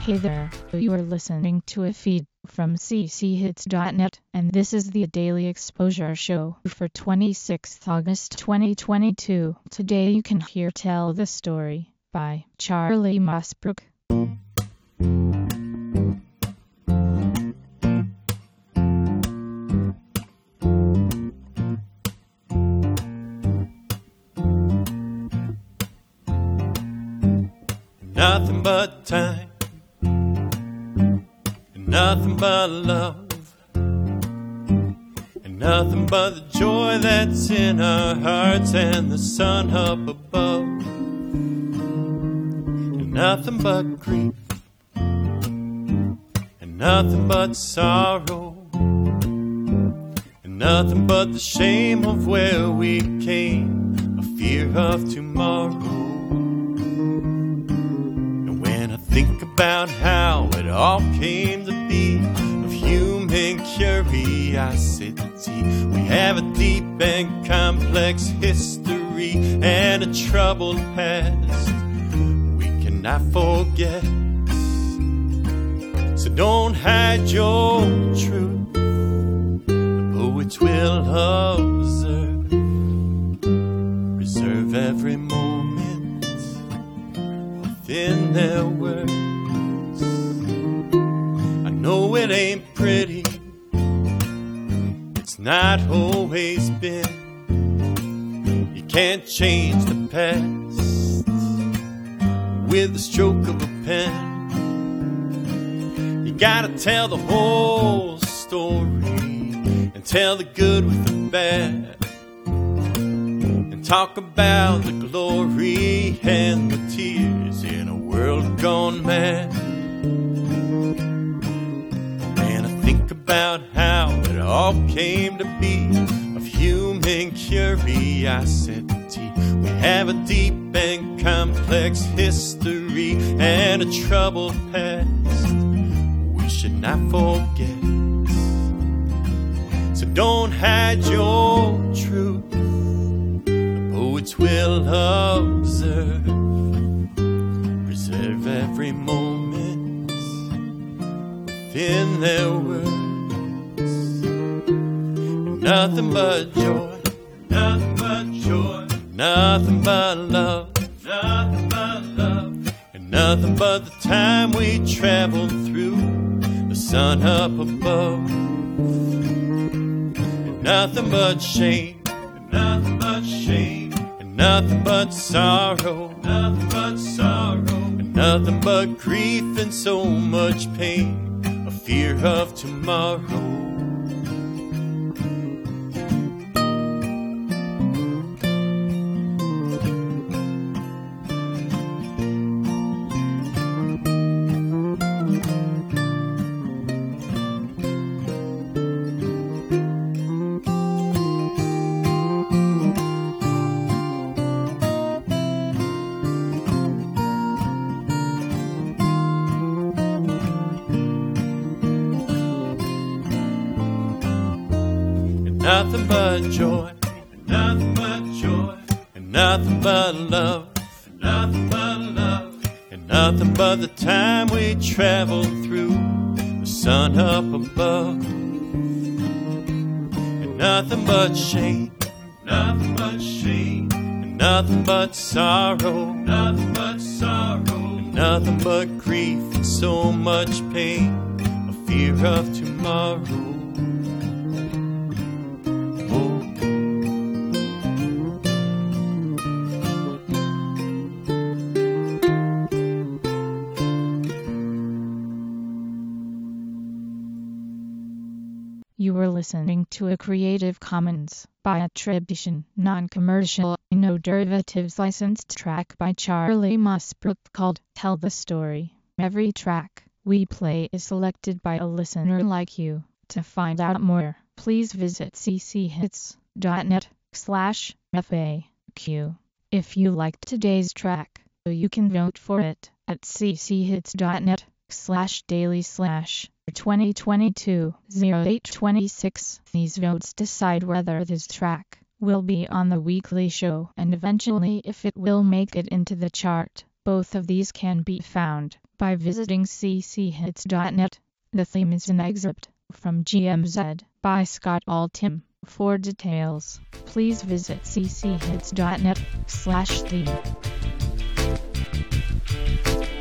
Hey there, you are listening to a feed from cchits.net, and this is the Daily Exposure Show for 26th August 2022. Today you can hear Tell the Story by Charlie Mossbrook. Nothing but time, and nothing but love, and nothing but the joy that's in our hearts and the sun up above, and nothing but grief, and nothing but sorrow, and nothing but the shame of where we came, a fear of tomorrow. Think about how it all came to be, of human curiosity. We have a deep and complex history and a troubled past we cannot forget. So don't hide your truth, the poets will observe. Preserve every moment within their words. I know it ain't pretty, it's not always been. You can't change the past with the stroke of a pen. You gotta tell the whole story and tell the good with the bad, and talk about the glory and the tears in a world gone mad. And I think about how it all came to be, of human curiosity. We have a deep and complex history and a troubled past we should not forget. So don't hide your truth, poets will observe. Preserve every moment within their words. And nothing but joy, nothing but joy, nothing but love, nothing but love, and nothing but the time we traveled through, the sun up above. And nothing but shame, and nothing but shame, nothing but sorrow, nothing but sorrow, and nothing but grief and so much pain, a fear of tomorrow. Nothing but joy, nothing but joy, and nothing but love, nothing but love, and nothing but the time we traveled through, the sun up above. And nothing but shame, nothing but shame, and nothing but sorrow, nothing but sorrow, and nothing but grief and so much pain, a fear of tomorrow. You were listening to a Creative Commons by attribution, non-commercial, no derivatives licensed track by Charlie Mossbrook called Tell the Story. Every track we play is selected by a listener like you. To find out more, please visit cchits.net/FAQ. If you liked today's track, you can vote for it at cchits.net/daily/2022-0826. These votes decide whether this track will be on the weekly show and eventually if it will make it into the chart. Both of these can be found by visiting cchits.net. The theme is an excerpt from GMZ by Scott Altham. For details, please visit cchits.net/theme.